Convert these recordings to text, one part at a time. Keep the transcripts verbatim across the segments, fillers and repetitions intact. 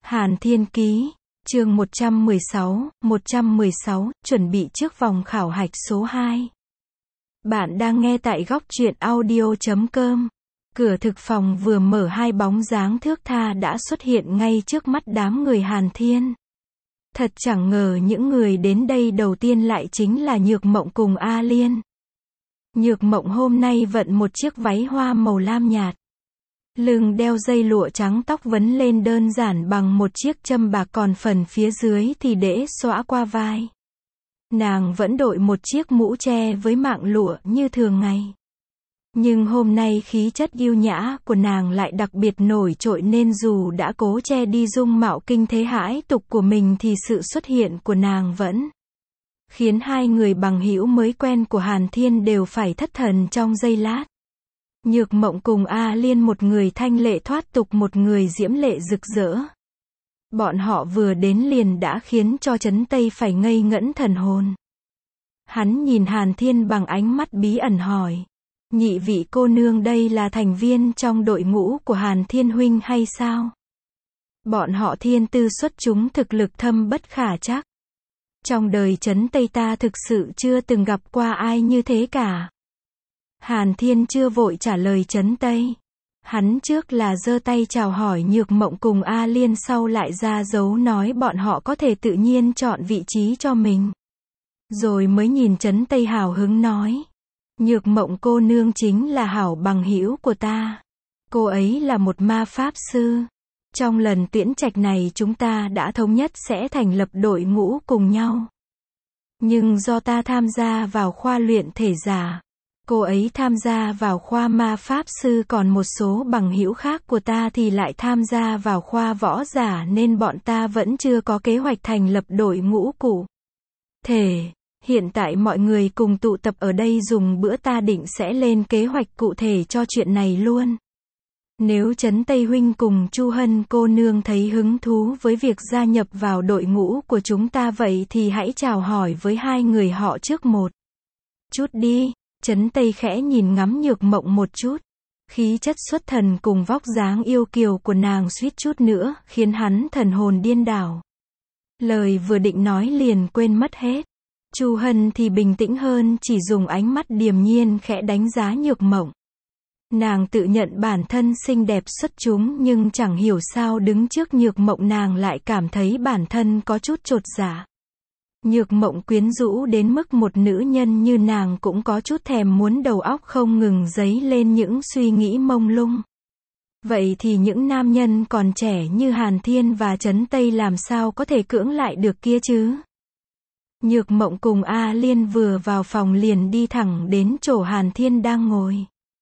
Hàn Thiên Ký, chương một trăm mười sáu, một trăm mười sáu, chuẩn bị trước vòng khảo hạch số hai. Bạn đang nghe tại góc truyện audio chấm com. Cửa thực phòng vừa mở, hai bóng dáng thước tha đã xuất hiện ngay trước mắt đám người Hàn Thiên. Thật chẳng ngờ những người đến đây đầu tiên lại chính là Nhược Mộng cùng A Liên. Nhược Mộng hôm nay vận một chiếc váy hoa màu lam nhạt. Lưng đeo dây lụa trắng, tóc vấn lên đơn giản bằng một chiếc châm bạc, còn phần phía dưới thì để xõa qua vai. Nàng vẫn đội một chiếc mũ che với mạng lụa như thường ngày. Nhưng hôm nay khí chất yêu nhã của nàng lại đặc biệt nổi trội, nên dù đã cố che đi dung mạo kinh thế hãi tục của mình thì sự xuất hiện của nàng vẫn khiến hai người bằng hữu mới quen của Hàn Thiên đều phải thất thần trong giây lát. Nhược Mộng cùng A Liên, một người thanh lệ thoát tục, một người diễm lệ rực rỡ. Bọn họ vừa đến liền đã khiến cho Trấn Tây phải ngây ngẩn thần hồn. Hắn nhìn Hàn Thiên bằng ánh mắt bí ẩn hỏi: nhị vị cô nương đây là thành viên trong đội ngũ của Hàn Thiên huynh hay sao? Bọn họ thiên tư xuất chúng, thực lực thâm bất khả trắc. Trong đời Trấn Tây ta thực sự chưa từng gặp qua ai như thế cả. Hàn Thiên chưa vội trả lời Trấn Tây. Hắn trước là giơ tay chào hỏi Nhược Mộng cùng A Liên, sau lại ra dấu nói bọn họ có thể tự nhiên chọn vị trí cho mình. Rồi mới nhìn Trấn Tây hào hứng nói: Nhược Mộng cô nương chính là hảo bằng hữu của ta. Cô ấy là một ma pháp sư. Trong lần tuyển trạch này chúng ta đã thống nhất sẽ thành lập đội ngũ cùng nhau. Nhưng do ta tham gia vào khoa luyện thể giả, cô ấy tham gia vào khoa ma pháp sư, còn một số bằng hữu khác của ta thì lại tham gia vào khoa võ giả, nên bọn ta vẫn chưa có kế hoạch thành lập đội ngũ cụ thể. Hiện tại mọi người cùng tụ tập ở đây dùng bữa, ta định sẽ lên kế hoạch cụ thể cho chuyện này luôn. Nếu Trấn Tây huynh cùng Chu Hân cô nương thấy hứng thú với việc gia nhập vào đội ngũ của chúng ta, vậy thì hãy chào hỏi với hai người họ trước một chút đi. Trấn Tây khẽ nhìn ngắm Nhược Mộng một chút. Khí chất xuất thần cùng vóc dáng yêu kiều của nàng suýt chút nữa khiến hắn thần hồn điên đảo. Lời vừa định nói liền quên mất hết. Chu Hân thì bình tĩnh hơn, chỉ dùng ánh mắt điềm nhiên khẽ đánh giá Nhược Mộng. Nàng tự nhận bản thân xinh đẹp xuất chúng, nhưng chẳng hiểu sao đứng trước Nhược Mộng nàng lại cảm thấy bản thân có chút chột dạ. Nhược Mộng quyến rũ đến mức một nữ nhân như nàng cũng có chút thèm muốn, đầu óc không ngừng dấy lên những suy nghĩ mông lung. Vậy thì những nam nhân còn trẻ như Hàn Thiên và Trấn Tây làm sao có thể cưỡng lại được kia chứ? Nhược Mộng cùng A Liên vừa vào phòng liền đi thẳng đến chỗ Hàn Thiên đang ngồi.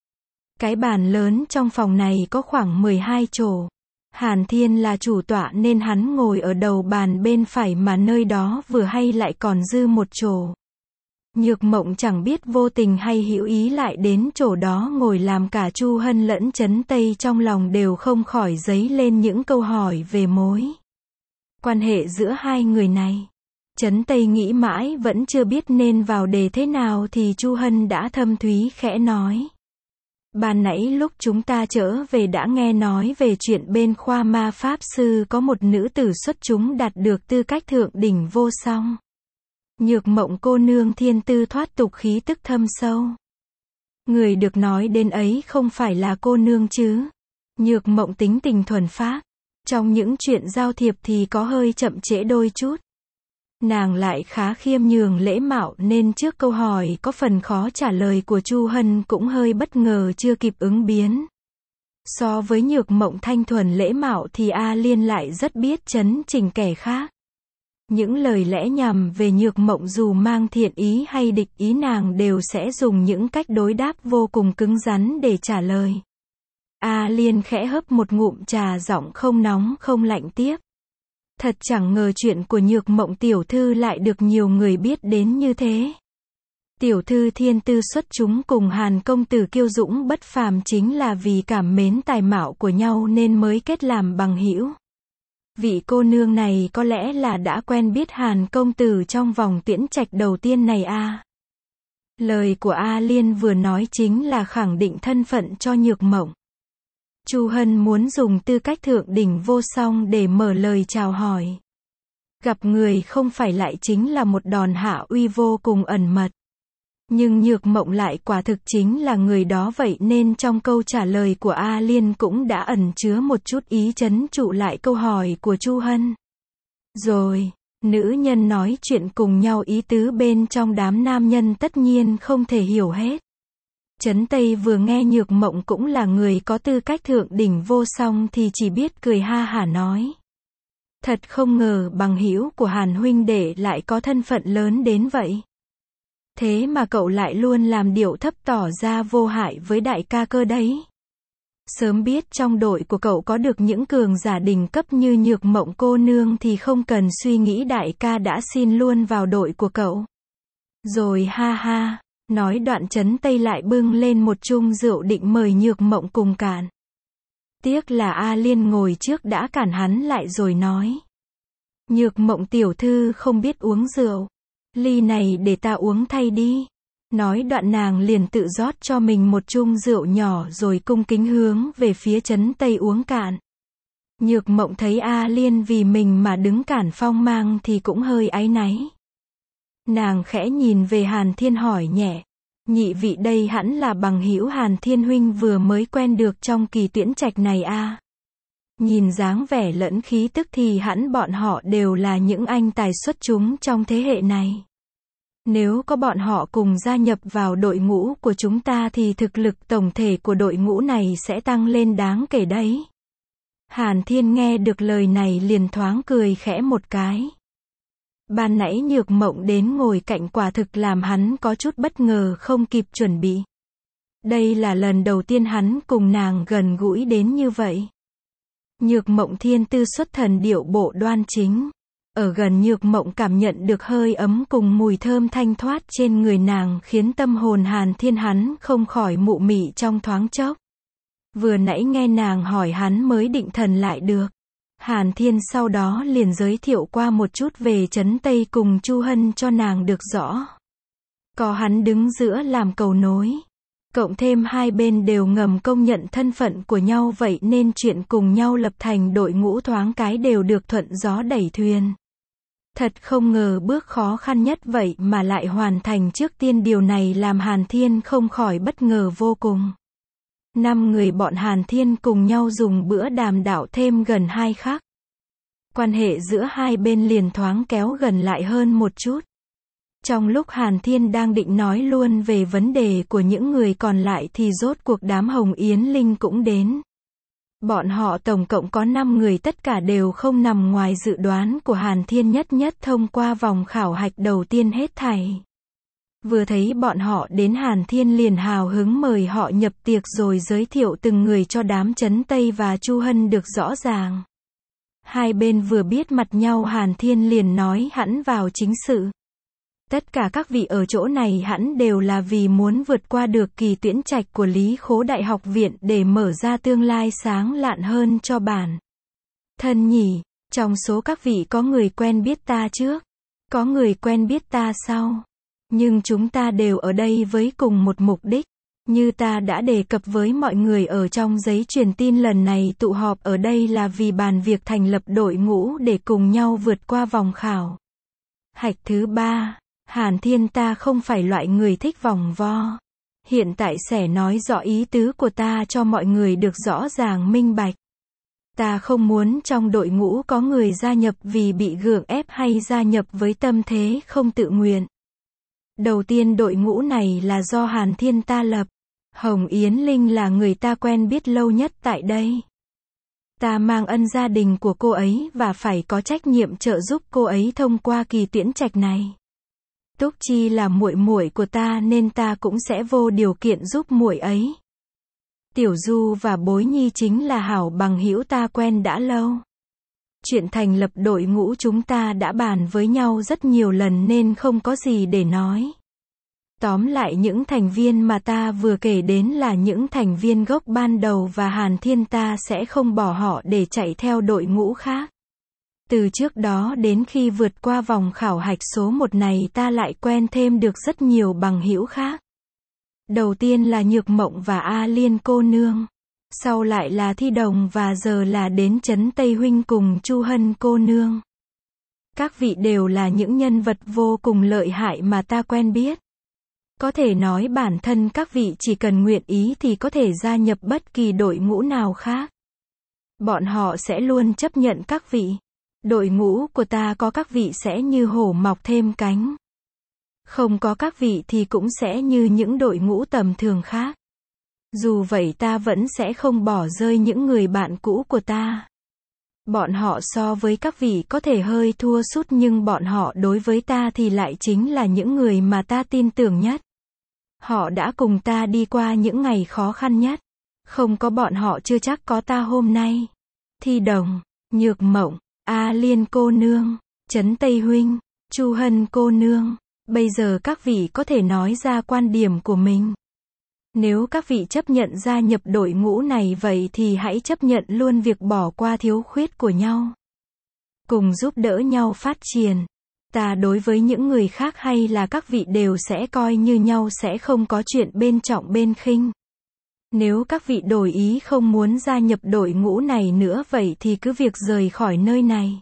Cái bàn lớn trong phòng này có khoảng mười hai chỗ. Hàn Thiên là chủ tọa nên hắn ngồi ở đầu bàn bên phải, mà nơi đó vừa hay lại còn dư một chỗ. Nhược Mộng chẳng biết vô tình hay hữu ý lại đến chỗ đó ngồi, làm cả Chu Hân lẫn Trấn Tây trong lòng đều không khỏi dấy lên những câu hỏi về mối quan hệ giữa hai người này. Trấn Tây nghĩ mãi vẫn chưa biết nên vào đề thế nào thì Chu Hân đã thâm thúy khẽ nói: ban nãy lúc chúng ta trở về đã nghe nói về chuyện bên khoa ma pháp sư có một nữ tử xuất chúng đạt được tư cách thượng đỉnh vô song. Nhược Mộng cô nương thiên tư thoát tục, khí tức thâm sâu. Người được nói đến ấy không phải là cô nương chứ? Nhược Mộng tính tình thuần phác, trong những chuyện giao thiệp thì có hơi chậm trễ đôi chút. Nàng lại khá khiêm nhường lễ mạo, nên trước câu hỏi có phần khó trả lời của Chu Hân cũng hơi bất ngờ, chưa kịp ứng biến. So với Nhược Mộng thanh thuần lễ mạo thì A Liên lại rất biết chấn chỉnh kẻ khác. Những lời lẽ nhằm về Nhược Mộng dù mang thiện ý hay địch ý, nàng đều sẽ dùng những cách đối đáp vô cùng cứng rắn để trả lời. A Liên khẽ hớp một ngụm trà, giọng không nóng không lạnh tiếp: thật chẳng ngờ chuyện của Nhược Mộng tiểu thư lại được nhiều người biết đến như thế. Tiểu thư thiên tư xuất chúng cùng Hàn công tử kiêu dũng bất phàm, chính là vì cảm mến tài mạo của nhau nên mới kết làm bằng hữu. Vị cô nương này có lẽ là đã quen biết Hàn công tử trong vòng tuyển trạch đầu tiên này à? Lời của A Liên vừa nói chính là khẳng định thân phận cho Nhược Mộng. Chu Hân muốn dùng tư cách thượng đỉnh vô song để mở lời chào hỏi. Gặp người không phải lại chính là một đòn hạ uy vô cùng ẩn mật. Nhưng Nhược Mộng lại quả thực chính là người đó, vậy nên trong câu trả lời của A Liên cũng đã ẩn chứa một chút ý trấn trụ lại câu hỏi của Chu Hân. Rồi, nữ nhân nói chuyện cùng nhau ý tứ bên trong đám nam nhân tất nhiên không thể hiểu hết. Trấn Tây vừa nghe Nhược Mộng cũng là người có tư cách thượng đỉnh vô song thì chỉ biết cười ha hả nói. Thật không ngờ bằng hữu của Hàn huynh đệ lại có thân phận lớn đến vậy. Thế mà cậu lại luôn làm điệu thấp tỏ ra vô hại với đại ca cơ đấy. Sớm biết trong đội của cậu có được những cường giả đỉnh cấp như Nhược Mộng cô nương thì không cần suy nghĩ đại ca đã xin luôn vào đội của cậu. Rồi ha ha, nói đoạn Trấn Tây lại bưng lên một chung rượu định mời Nhược Mộng cùng cạn. Tiếc là A Liên ngồi trước đã cản hắn lại rồi nói. Nhược Mộng tiểu thư không biết uống rượu. Ly này để ta uống thay đi. Nói đoạn nàng liền tự rót cho mình một chung rượu nhỏ rồi cung kính hướng về phía Trấn Tây uống cạn. Nhược Mộng thấy A Liên vì mình mà đứng cản phong mang thì cũng hơi áy náy. Nàng khẽ nhìn về Hàn Thiên hỏi nhẹ. Nhị vị đây hẳn là bằng hữu Hàn Thiên huynh vừa mới quen được trong kỳ tuyển trạch này a. Nhìn dáng vẻ lẫn khí tức thì hẳn bọn họ đều là những anh tài xuất chúng trong thế hệ này. Nếu có bọn họ cùng gia nhập vào đội ngũ của chúng ta thì thực lực tổng thể của đội ngũ này sẽ tăng lên đáng kể đấy. Hàn Thiên nghe được lời này liền thoáng cười khẽ một cái. Ban nãy Nhược Mộng đến ngồi cạnh quả thực làm hắn có chút bất ngờ không kịp chuẩn bị. Đây là lần đầu tiên hắn cùng nàng gần gũi đến như vậy. Nhược Mộng thiên tư xuất thần điệu bộ đoan chính. Ở gần Nhược Mộng cảm nhận được hơi ấm cùng mùi thơm thanh thoát trên người nàng khiến tâm hồn Hàn Thiên hắn không khỏi mụ mị trong thoáng chốc. Vừa nãy nghe nàng hỏi hắn mới định thần lại được. Hàn Thiên sau đó liền giới thiệu qua một chút về Trấn Tây cùng Chu Hân cho nàng được rõ. Có hắn đứng giữa làm cầu nối. Cộng thêm hai bên đều ngầm công nhận thân phận của nhau vậy nên chuyện cùng nhau lập thành đội ngũ thoáng cái đều được thuận gió đẩy thuyền. Thật không ngờ bước khó khăn nhất vậy mà lại hoàn thành trước tiên, điều này làm Hàn Thiên không khỏi bất ngờ vô cùng. Năm người bọn Hàn Thiên cùng nhau dùng bữa đàm đạo thêm gần hai khắc. Quan hệ giữa hai bên liền thoáng kéo gần lại hơn một chút. Trong lúc Hàn Thiên đang định nói luôn về vấn đề của những người còn lại thì rốt cuộc đám Hồng Yến Linh cũng đến. Bọn họ tổng cộng có năm người, tất cả đều không nằm ngoài dự đoán của Hàn Thiên, nhất nhất thông qua vòng khảo hạch đầu tiên hết thảy. Vừa thấy bọn họ đến Hàn Thiên liền hào hứng mời họ nhập tiệc rồi giới thiệu từng người cho đám Trấn Tây và Chu Hân được rõ ràng. Hai bên vừa biết mặt nhau Hàn Thiên liền nói hẳn vào chính sự. Tất cả các vị ở chỗ này hẳn đều là vì muốn vượt qua được kỳ tuyển trạch của Lý Khố Đại học viện để mở ra tương lai sáng lạn hơn cho bản thân nhỉ. Trong số các vị có người quen biết ta trước, có người quen biết ta sau. Nhưng chúng ta đều ở đây với cùng một mục đích. Như ta đã đề cập với mọi người ở trong giấy truyền tin, lần này tụ họp ở đây là vì bàn việc thành lập đội ngũ để cùng nhau vượt qua vòng khảo hạch thứ ba. Hàn Thiên, ta không phải loại người thích vòng vo. Hiện tại sẽ nói rõ ý tứ của ta cho mọi người được rõ ràng minh bạch. Ta không muốn trong đội ngũ có người gia nhập vì bị gượng ép hay gia nhập với tâm thế không tự nguyện. Đầu tiên, đội ngũ này là do Hàn Thiên ta lập. Hồng Yến Linh là người ta quen biết lâu nhất tại đây. Ta mang ân gia đình của cô ấy và phải có trách nhiệm trợ giúp cô ấy thông qua kỳ tuyển trạch này. Túc Chi là muội muội của ta nên ta cũng sẽ vô điều kiện giúp muội ấy. Tiểu Du và Bối Nhi chính là hảo bằng hữu ta quen đã lâu. Chuyện thành lập đội ngũ chúng ta đã bàn với nhau rất nhiều lần nên không có gì để nói. Tóm lại, những thành viên mà ta vừa kể đến là những thành viên gốc ban đầu và Hàn Thiên ta sẽ không bỏ họ để chạy theo đội ngũ khác. Từ trước đó đến khi vượt qua vòng khảo hạch số một này ta lại quen thêm được rất nhiều bằng hữu khác. Đầu tiên là Nhược Mộng và A Liên cô nương. Sau lại là Thi Đồng và giờ là đến Trấn Tây Huynh cùng Chu Hân cô nương. Các vị đều là những nhân vật vô cùng lợi hại mà ta quen biết. Có thể nói bản thân các vị chỉ cần nguyện ý thì có thể gia nhập bất kỳ đội ngũ nào khác. Bọn họ sẽ luôn chấp nhận các vị. Đội ngũ của ta có các vị sẽ như hổ mọc thêm cánh. Không có các vị thì cũng sẽ như những đội ngũ tầm thường khác. Dù vậy ta vẫn sẽ không bỏ rơi những người bạn cũ của ta. Bọn họ so với các vị có thể hơi thua sút nhưng bọn họ đối với ta thì lại chính là những người mà ta tin tưởng nhất. Họ đã cùng ta đi qua những ngày khó khăn nhất. Không có bọn họ chưa chắc có ta hôm nay. Thi Đồng, Nhược Mộng, A Liên cô nương, Trấn Tây Huynh, Chu Hân cô nương. Bây giờ các vị có thể nói ra quan điểm của mình. Nếu các vị chấp nhận gia nhập đội ngũ này vậy thì hãy chấp nhận luôn việc bỏ qua thiếu khuyết của nhau. Cùng giúp đỡ nhau phát triển. Ta đối với những người khác hay là các vị đều sẽ coi như nhau, sẽ không có chuyện bên trọng bên khinh. Nếu các vị đổi ý không muốn gia nhập đội ngũ này nữa vậy thì cứ việc rời khỏi nơi này.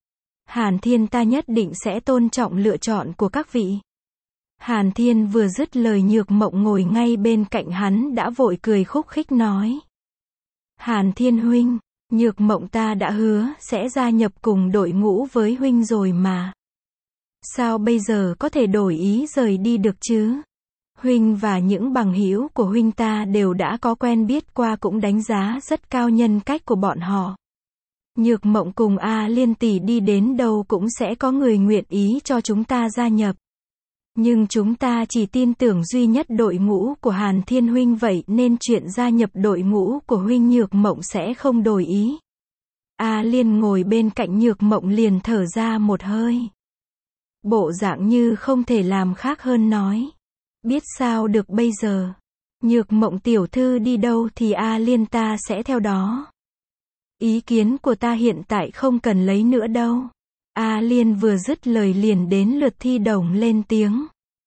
Hàn Thiên ta nhất định sẽ tôn trọng lựa chọn của các vị. Hàn Thiên vừa dứt lời Nhược Mộng ngồi ngay bên cạnh hắn đã vội cười khúc khích nói. Hàn Thiên huynh, Nhược Mộng ta đã hứa sẽ gia nhập cùng đội ngũ với huynh rồi mà. Sao bây giờ có thể đổi ý rời đi được chứ? Huynh và những bằng hữu của huynh ta đều đã có quen biết qua, cũng đánh giá rất cao nhân cách của bọn họ. Nhược Mộng cùng A Liên tỷ đi đến đâu cũng sẽ có người nguyện ý cho chúng ta gia nhập. Nhưng chúng ta chỉ tin tưởng duy nhất đội ngũ của Hàn Thiên huynh, vậy nên chuyện gia nhập đội ngũ của huynh Nhược Mộng sẽ không đổi ý. A Liên ngồi bên cạnh Nhược Mộng liền thở ra một hơi. Bộ dạng như không thể làm khác hơn nói. Biết sao được bây giờ. Nhược Mộng tiểu thư đi đâu thì A Liên ta sẽ theo đó. Ý kiến của ta hiện tại không cần lấy nữa đâu. A Liên vừa dứt lời liền đến lượt Thi Đồng lên tiếng.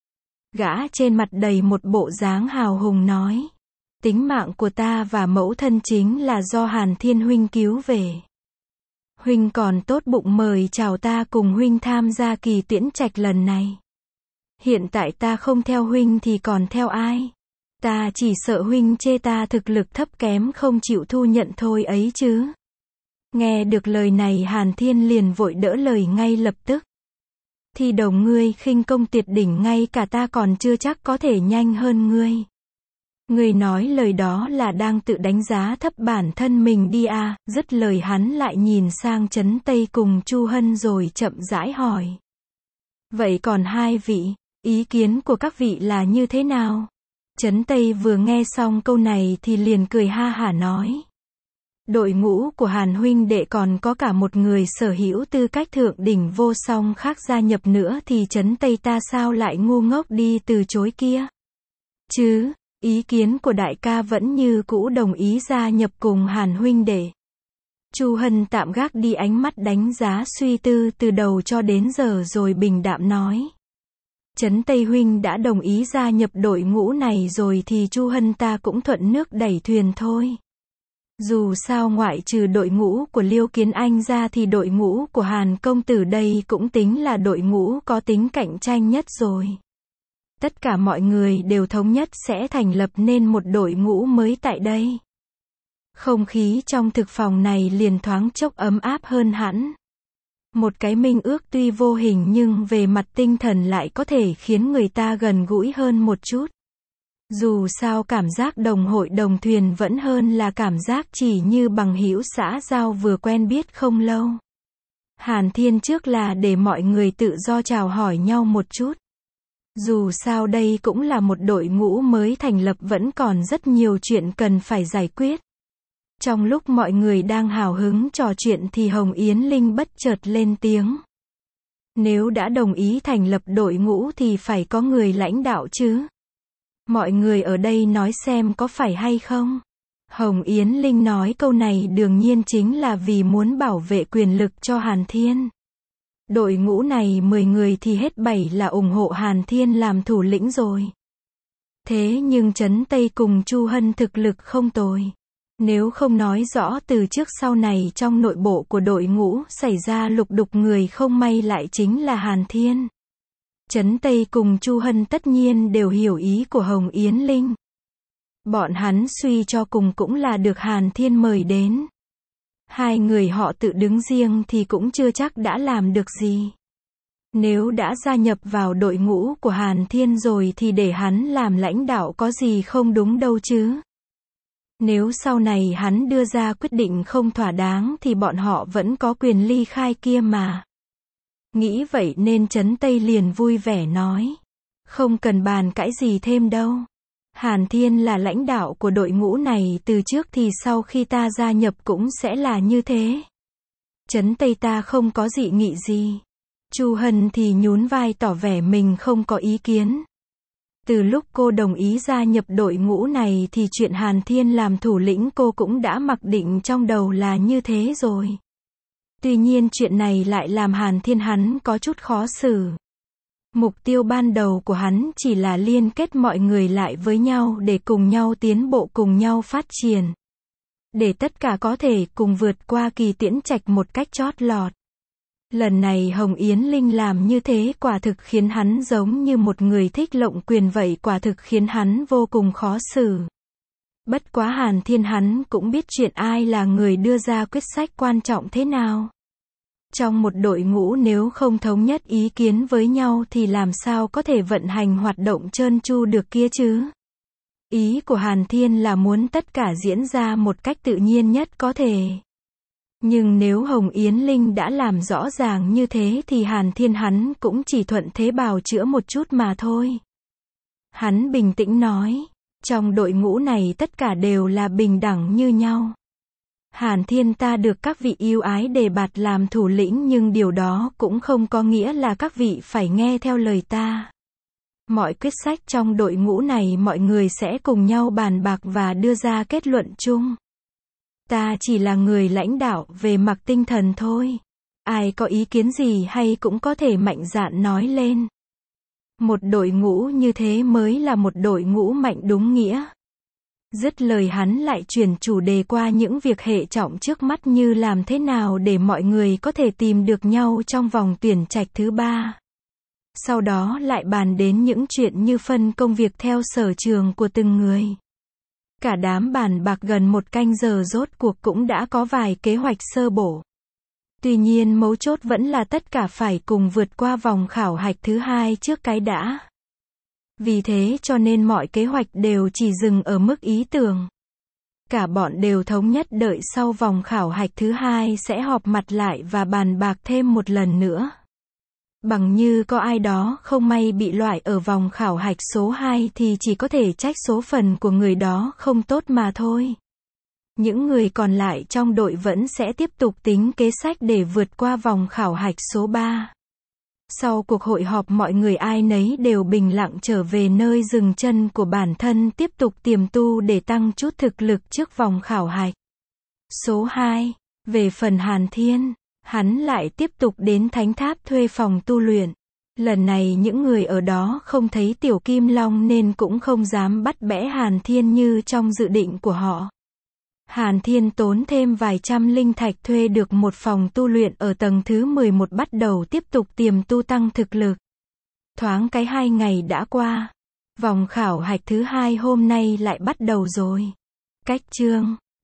Gã trên mặt đầy một bộ dáng hào hùng nói. Tính mạng của ta và mẫu thân chính là do Hàn Thiên huynh cứu về. Huynh còn tốt bụng mời chào ta cùng huynh tham gia kỳ tuyển trạch lần này. Hiện tại ta không theo huynh thì còn theo ai? Ta chỉ sợ huynh chê ta thực lực thấp kém không chịu thu nhận thôi ấy chứ. Nghe được lời này Hàn Thiên liền vội đỡ lời ngay lập tức. Thi Đồng ngươi khinh công tuyệt đỉnh, ngay cả ta còn chưa chắc có thể nhanh hơn ngươi. Ngươi nói lời đó là đang tự đánh giá thấp bản thân mình đi à? Dứt lời hắn lại nhìn sang Trấn Tây cùng Chu Hân rồi chậm rãi hỏi. Vậy còn hai vị, ý kiến của các vị là như thế nào? Trấn Tây vừa nghe xong câu này thì liền cười ha hả nói. Đội ngũ của Hàn huynh đệ còn có cả một người sở hữu tư cách thượng đỉnh vô song khác gia nhập nữa thì Trấn Tây ta sao lại ngu ngốc đi từ chối kia? Chứ, ý kiến của đại ca vẫn như cũ đồng ý gia nhập cùng Hàn huynh đệ. Chu Hân tạm gác đi ánh mắt đánh giá suy tư từ đầu cho đến giờ rồi bình đạm nói. Trấn Tây huynh đã đồng ý gia nhập đội ngũ này rồi thì Chu Hân ta cũng thuận nước đẩy thuyền thôi. Dù sao ngoại trừ đội ngũ của Liêu Kiến Anh ra thì đội ngũ của Hàn công tử đây cũng tính là đội ngũ có tính cạnh tranh nhất rồi. Tất cả mọi người đều thống nhất sẽ thành lập nên một đội ngũ mới tại đây. Không khí trong thực phòng này liền thoáng chốc ấm áp hơn hẳn. Một cái minh ước tuy vô hình nhưng về mặt tinh thần lại có thể khiến người ta gần gũi hơn một chút. Dù sao cảm giác đồng hội đồng thuyền vẫn hơn là cảm giác chỉ như bằng hữu xã giao vừa quen biết không lâu. Hàn Thiên trước là để mọi người tự do chào hỏi nhau một chút. Dù sao đây cũng là một đội ngũ mới thành lập, vẫn còn rất nhiều chuyện cần phải giải quyết. Trong lúc mọi người đang hào hứng trò chuyện thì Hồng Yến Linh bất chợt lên tiếng. Nếu đã đồng ý thành lập đội ngũ thì phải có người lãnh đạo chứ. Mọi người ở đây nói xem có phải hay không? Hồng Yến Linh nói câu này đương nhiên chính là vì muốn bảo vệ quyền lực cho Hàn Thiên. Đội ngũ này mười người thì hết bảy là ủng hộ Hàn Thiên làm thủ lĩnh rồi. Thế nhưng Trấn Tây cùng Chu Hân thực lực không tồi. Nếu không nói rõ từ trước sau này trong nội bộ của đội ngũ xảy ra lục đục, người không may lại chính là Hàn Thiên. Trấn Tây cùng Chu Hân tất nhiên đều hiểu ý của Hồng Yến Linh. Bọn hắn suy cho cùng cũng là được Hàn Thiên mời đến. Hai người họ tự đứng riêng thì cũng chưa chắc đã làm được gì. Nếu đã gia nhập vào đội ngũ của Hàn Thiên rồi thì để hắn làm lãnh đạo có gì không đúng đâu chứ. Nếu sau này hắn đưa ra quyết định không thỏa đáng thì bọn họ vẫn có quyền ly khai kia mà. Nghĩ vậy nên Trấn Tây liền vui vẻ nói. Không cần bàn cãi gì thêm đâu. Hàn Thiên là lãnh đạo của đội ngũ này từ trước thì sau khi ta gia nhập cũng sẽ là như thế. Trấn Tây ta không có dị nghị gì. Chu Hân thì nhún vai tỏ vẻ mình không có ý kiến. Từ lúc cô đồng ý gia nhập đội ngũ này thì chuyện Hàn Thiên làm thủ lĩnh cô cũng đã mặc định trong đầu là như thế rồi. Tuy nhiên chuyện này lại làm Hàn Thiên hắn có chút khó xử. Mục tiêu ban đầu của hắn chỉ là liên kết mọi người lại với nhau để cùng nhau tiến bộ, cùng nhau phát triển. Để tất cả có thể cùng vượt qua kỳ tiễn trạch một cách chót lọt. Lần này Hồng Yến Linh làm như thế quả thực khiến hắn giống như một người thích lộng quyền vậy, quả thực khiến hắn vô cùng khó xử. Bất quá Hàn Thiên hắn cũng biết chuyện ai là người đưa ra quyết sách quan trọng thế nào. Trong một đội ngũ nếu không thống nhất ý kiến với nhau thì làm sao có thể vận hành hoạt động trơn tru được kia chứ? Ý của Hàn Thiên là muốn tất cả diễn ra một cách tự nhiên nhất có thể. Nhưng nếu Hồng Yến Linh đã làm rõ ràng như thế thì Hàn Thiên hắn cũng chỉ thuận thế bào chữa một chút mà thôi. Hắn bình tĩnh nói, trong đội ngũ này tất cả đều là bình đẳng như nhau. Hàn Thiên ta được các vị yêu ái đề bạt làm thủ lĩnh nhưng điều đó cũng không có nghĩa là các vị phải nghe theo lời ta. Mọi quyết sách trong đội ngũ này mọi người sẽ cùng nhau bàn bạc và đưa ra kết luận chung. Ta chỉ là người lãnh đạo về mặt tinh thần thôi. Ai có ý kiến gì hay cũng có thể mạnh dạn nói lên. Một đội ngũ như thế mới là một đội ngũ mạnh đúng nghĩa. Dứt lời hắn lại chuyển chủ đề qua những việc hệ trọng trước mắt như làm thế nào để mọi người có thể tìm được nhau trong vòng tuyển trạch thứ ba. Sau đó lại bàn đến những chuyện như phân công việc theo sở trường của từng người. Cả đám bàn bạc gần một canh giờ rốt cuộc cũng đã có vài kế hoạch sơ bộ. Tuy nhiên mấu chốt vẫn là tất cả phải cùng vượt qua vòng khảo hạch thứ hai trước cái đã. Vì thế cho nên mọi kế hoạch đều chỉ dừng ở mức ý tưởng. Cả bọn đều thống nhất đợi sau vòng khảo hạch thứ hai sẽ họp mặt lại và bàn bạc thêm một lần nữa. Bằng như có ai đó không may bị loại ở vòng khảo hạch số hai thì chỉ có thể trách số phận của người đó không tốt mà thôi. Những người còn lại trong đội vẫn sẽ tiếp tục tính kế sách để vượt qua vòng khảo hạch số ba. Sau cuộc hội họp mọi người ai nấy đều bình lặng trở về nơi dừng chân của bản thân tiếp tục tiềm tu để tăng chút thực lực trước vòng khảo hạch. Số hai. Về phần Hàn Thiên, hắn lại tiếp tục đến thánh tháp thuê phòng tu luyện. Lần này những người ở đó không thấy Tiểu Kim Long nên cũng không dám bắt bẽ Hàn Thiên như trong dự định của họ. Hàn Thiên tốn thêm vài trăm linh thạch thuê được một phòng tu luyện ở tầng thứ mười một bắt đầu tiếp tục tiềm tu tăng thực lực. Thoáng cái hai ngày đã qua. Vòng khảo hạch thứ hai hôm nay lại bắt đầu rồi. Cách chương